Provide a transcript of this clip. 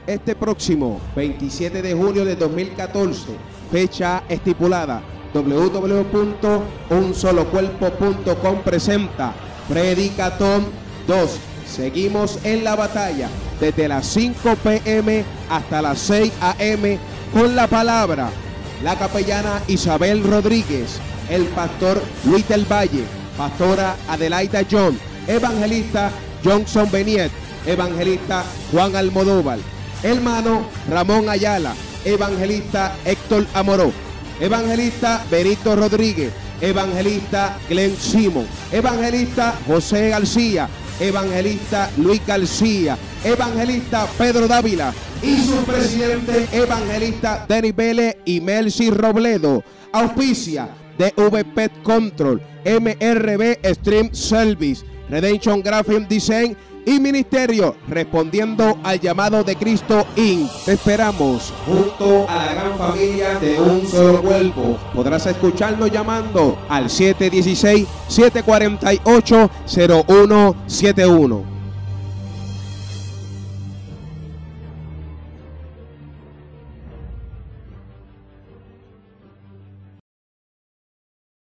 Este próximo 27 de junio de 2014, fecha estipulada, www.unsolocuerpo.com presenta Predicatón 2. Seguimos en la batalla desde las 5 p.m. hasta las 6 a.m. con la palabra. La capellana Isabel Rodríguez, el pastor Luis del Valle, pastora Adelaida John, evangelista Johnson Beniet, evangelista Juan Almodóvar, hermano Ramón Ayala, evangelista Héctor Amoró, evangelista Benito Rodríguez, evangelista Glenn Simon, evangelista José García, evangelista Luis García, evangelista Pedro Dávila y su presidente evangelista Denis Vélez y Mercy Robledo. Auspicia de VPET Control, MRB Stream Service, Redemption Graphic Design y Ministerio Respondiendo al Llamado de Cristo Inc. Te esperamos junto a la gran familia de Un Solo Cuerpo. Podrás escucharnos llamando al 716-748-0171.